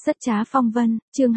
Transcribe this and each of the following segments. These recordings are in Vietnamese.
Rất trá phong vân, chương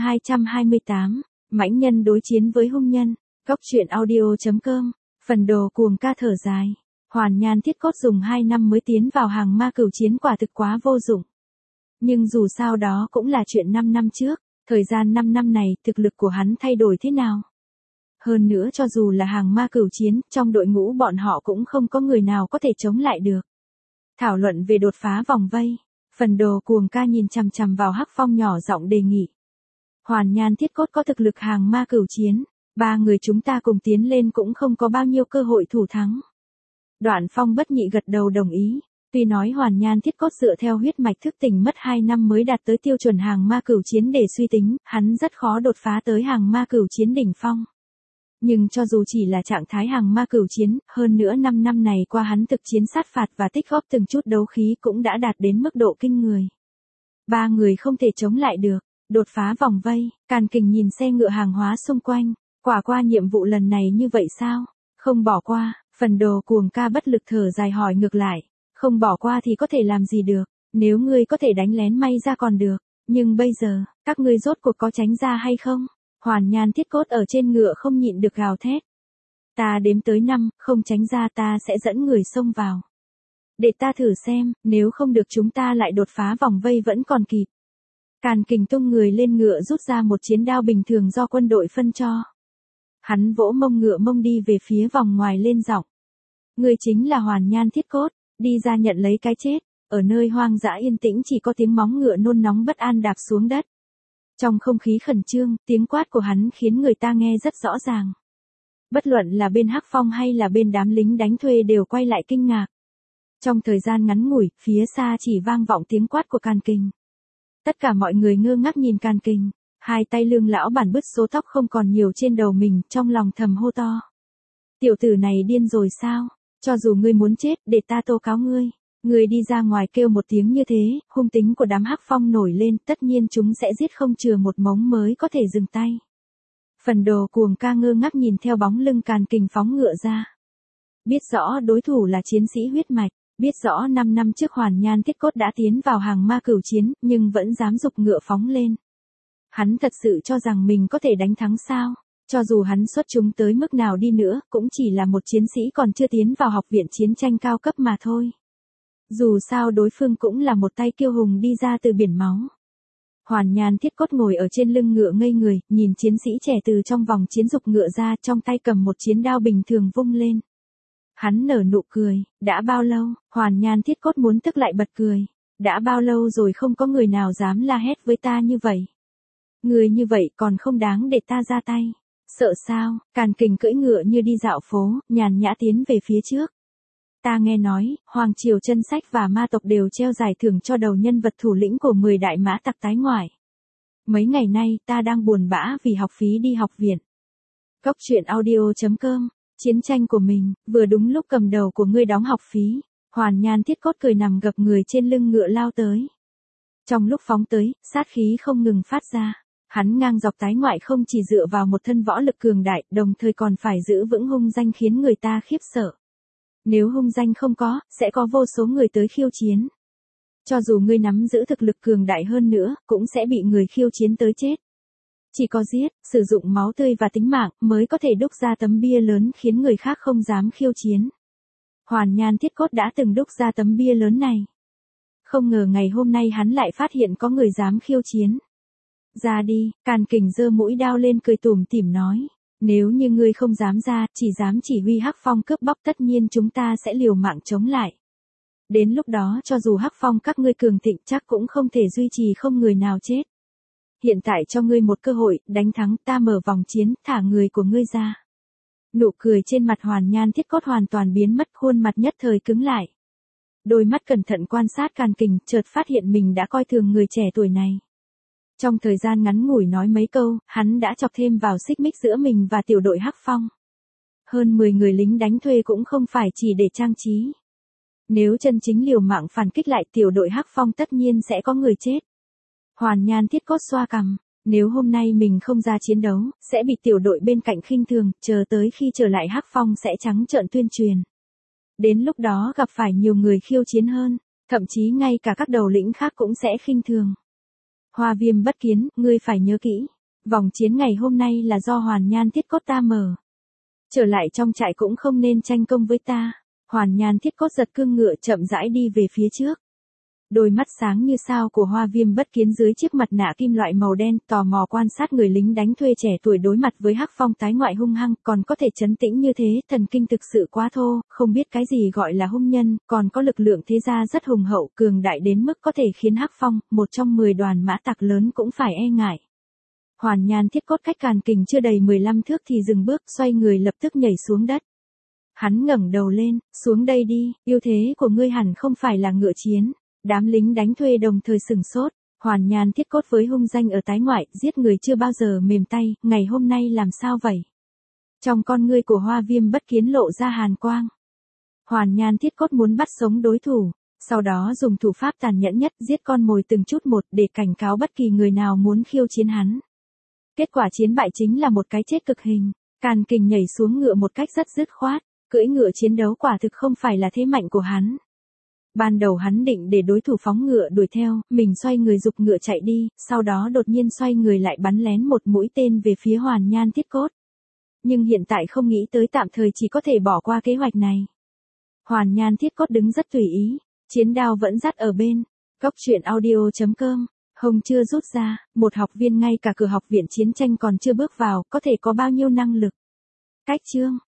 228, mãnh nhân đối chiến với hung nhân. Góc truyện audio.com, phần đồ cuồng ca thở dài. Hoàn Nhan Thiết Cốt dùng 2 năm mới tiến vào hàng ma cửu chiến quả thực quá vô dụng. Nhưng dù sao đó cũng là chuyện 5 năm trước, thời gian 5 năm này thực lực của hắn thay đổi thế nào? Hơn nữa cho dù là hàng ma cửu chiến, trong đội ngũ bọn họ cũng không có người nào có thể chống lại được. Thảo luận về đột phá vòng vây. Phần đồ cuồng ca nhìn chằm chằm vào Hắc Phong nhỏ giọng đề nghị. Hoàn Nhan Thiết Cốt có thực lực hàng ma cửu chiến, 3 người chúng ta cùng tiến lên cũng không có bao nhiêu cơ hội thủ thắng. Đoạn Phong bất nhị gật đầu đồng ý, tuy nói Hoàn Nhan Thiết Cốt dựa theo huyết mạch thức tỉnh mất 2 năm mới đạt tới tiêu chuẩn hàng ma cửu chiến để suy tính, hắn rất khó đột phá tới hàng ma cửu chiến đỉnh phong. Nhưng cho dù chỉ là trạng thái hàng ma cửu chiến, hơn nữa 5 năm này qua hắn thực chiến sát phạt và tích góp từng chút đấu khí cũng đã đạt đến mức độ kinh người. 3 người không thể chống lại được, đột phá vòng vây, Càn Kình nhìn xe ngựa hàng hóa xung quanh, quả qua nhiệm vụ lần này như vậy sao? Không bỏ qua, phần đồ cuồng ca bất lực thở dài hỏi ngược lại, không bỏ qua thì có thể làm gì được, nếu ngươi có thể đánh lén may ra còn được, nhưng bây giờ, các ngươi rốt cuộc có tránh ra hay không? Hoàn Nhan Thiết Cốt ở trên ngựa không nhịn được gào thét. Ta đếm tới 5, không tránh ra ta sẽ dẫn người xông vào. Để ta thử xem, nếu không được chúng ta lại đột phá vòng vây vẫn còn kịp. Càn Kình tung người lên ngựa rút ra một chiến đao bình thường do quân đội phân cho. Hắn vỗ mông ngựa mông đi về phía vòng ngoài lên giọng. Người chính là Hoàn Nhan Thiết Cốt, đi ra nhận lấy cái chết. Ở nơi hoang dã yên tĩnh chỉ có tiếng móng ngựa nôn nóng bất an đạp xuống đất. Trong không khí khẩn trương, tiếng quát của hắn khiến người ta nghe rất rõ ràng. Bất luận là bên Hắc Phong hay là bên đám lính đánh thuê đều quay lại kinh ngạc. Trong thời gian ngắn ngủi, phía xa chỉ vang vọng tiếng quát của Càn Kình. Tất cả mọi người ngơ ngác nhìn Càn Kình, hai tay Lương lão bản bứt số tóc không còn nhiều trên đầu mình, trong lòng thầm hô to. Tiểu tử này điên rồi sao? Cho dù ngươi muốn chết, để ta tố cáo ngươi. Người đi ra ngoài kêu một tiếng như thế, hung tính của đám Hắc Phong nổi lên, tất nhiên chúng sẽ giết không chừa một mống mới có thể dừng tay. Phần đồ cuồng ca ngơ ngác nhìn theo bóng lưng Càn Kình phóng ngựa ra. Biết rõ đối thủ là chiến sĩ huyết mạch, biết rõ 5 năm trước Hoàn Nhan Thiết Cốt đã tiến vào hàng ma cửu chiến, nhưng vẫn dám giục ngựa phóng lên. Hắn thật sự cho rằng mình có thể đánh thắng sao? Cho dù hắn xuất chúng tới mức nào đi nữa, cũng chỉ là một chiến sĩ còn chưa tiến vào học viện chiến tranh cao cấp mà thôi. Dù sao đối phương cũng là một tay kiêu hùng đi ra từ biển máu. Hoàn Nhan Thiết Cốt ngồi ở trên lưng ngựa ngây người, nhìn chiến sĩ trẻ từ trong vòng chiến dục ngựa ra, trong tay cầm một chiến đao bình thường vung lên. Hắn nở nụ cười, đã bao lâu? Hoàn Nhan Thiết Cốt muốn tức lại bật cười. Đã bao lâu rồi không có người nào dám la hét với ta như vậy? Người như vậy còn không đáng để ta ra tay. Sợ sao? Càn Kình cưỡi ngựa như đi dạo phố, nhàn nhã tiến về phía trước. Ta nghe nói, Hoàng Triều Chân Sách và ma tộc đều treo giải thưởng cho đầu nhân vật thủ lĩnh của 10 đại mã tặc tái ngoại. Mấy ngày nay ta đang buồn bã vì học phí đi học viện. Góc truyện audio.com, chiến tranh của mình, vừa đúng lúc cầm đầu của ngươi đóng học phí. Hoàn Nhan Thiết Cốt cười nằm gập người trên lưng ngựa lao tới. Trong lúc phóng tới, sát khí không ngừng phát ra. Hắn ngang dọc tái ngoại không chỉ dựa vào một thân võ lực cường đại, đồng thời còn phải giữ vững hung danh khiến người ta khiếp sợ. Nếu hung danh không có, sẽ có vô số người tới khiêu chiến. Cho dù ngươi nắm giữ thực lực cường đại hơn nữa, cũng sẽ bị người khiêu chiến tới chết. Chỉ có giết, sử dụng máu tươi và tính mạng mới có thể đúc ra tấm bia lớn khiến người khác không dám khiêu chiến. Hoàn Nhan Thiết Cốt đã từng đúc ra tấm bia lớn này. Không ngờ ngày hôm nay hắn lại phát hiện có người dám khiêu chiến. Ra đi, Càn Kình giơ mũi đao lên cười tủm tỉm nói. Nếu như ngươi không dám ra, chỉ dám chỉ huy Hắc Phong cướp bóc tất nhiên chúng ta sẽ liều mạng chống lại. Đến lúc đó cho dù Hắc Phong các ngươi cường thịnh chắc cũng không thể duy trì không người nào chết. Hiện tại cho ngươi một cơ hội, đánh thắng ta mở vòng chiến, thả người của ngươi ra. Nụ cười trên mặt Hoàn Nhan Thiết Cốt hoàn toàn biến mất, khuôn mặt nhất thời cứng lại. Đôi mắt cẩn thận quan sát Càn Kình, chợt phát hiện mình đã coi thường người trẻ tuổi này. Trong thời gian ngắn ngủi nói mấy câu, hắn đã chọc thêm vào xích mích giữa mình và tiểu đội Hắc Phong. Hơn 10 người lính đánh thuê cũng không phải chỉ để trang trí. Nếu chân chính liều mạng phản kích lại tiểu đội Hắc Phong tất nhiên sẽ có người chết. Hoàn Nhan Thiết Cốt xoa cằm, nếu hôm nay mình không ra chiến đấu, sẽ bị tiểu đội bên cạnh khinh thường, chờ tới khi trở lại Hắc Phong sẽ trắng trợn tuyên truyền. Đến lúc đó gặp phải nhiều người khiêu chiến hơn, thậm chí ngay cả các đầu lĩnh khác cũng sẽ khinh thường. Hoa Viêm bất kiến, ngươi phải nhớ kỹ. Vòng chiến ngày hôm nay là do Hoàn Nhan Thiết Cốt ta mở. Trở lại trong trại cũng không nên tranh công với ta. Hoàn Nhan Thiết Cốt giật cương ngựa chậm rãi đi về phía trước. Đôi mắt sáng như sao của Hoa Viêm bất kiến dưới chiếc mặt nạ kim loại màu đen tò mò quan sát người lính đánh thuê trẻ tuổi đối mặt với Hắc Phong tái ngoại hung hăng, còn có thể trấn tĩnh như thế, thần kinh thực sự quá thô, không biết cái gì gọi là hung nhân, còn có lực lượng thế gia rất hùng hậu, cường đại đến mức có thể khiến Hắc Phong, một trong 10 đoàn mã tặc lớn cũng phải e ngại. Hoàn Nhan Thiết Cốt cách Càn Kình chưa đầy 15 thước thì dừng bước, xoay người lập tức nhảy xuống đất. Hắn ngẩng đầu lên, xuống đây đi, ưu thế của ngươi hẳn không phải là ngựa chiến. Đám lính đánh thuê đồng thời sừng sốt, Hoàn Nhan Thiết Cốt với hung danh ở tái ngoại, giết người chưa bao giờ mềm tay, ngày hôm nay làm sao vậy? Trong con ngươi của Hoa Viêm bất kiến lộ ra hàn quang. Hoàn Nhan Thiết Cốt muốn bắt sống đối thủ, sau đó dùng thủ pháp tàn nhẫn nhất giết con mồi từng chút một để cảnh cáo bất kỳ người nào muốn khiêu chiến hắn. Kết quả chiến bại chính là một cái chết cực hình. Càn Kình nhảy xuống ngựa một cách rất dứt khoát, cưỡi ngựa chiến đấu quả thực không phải là thế mạnh của hắn. Ban đầu hắn định để đối thủ phóng ngựa đuổi theo, mình xoay người giục ngựa chạy đi, sau đó đột nhiên xoay người lại bắn lén một mũi tên về phía Hoàn Nhan Thiết Cốt. Nhưng hiện tại không nghĩ tới, tạm thời chỉ có thể bỏ qua kế hoạch này. Hoàn Nhan Thiết Cốt đứng rất tùy ý, chiến đao vẫn dắt ở bên. Góc truyện audio.com, hông chưa rút ra, một học viên ngay cả cửa học viện chiến tranh còn chưa bước vào, có thể có bao nhiêu năng lực. Cách chương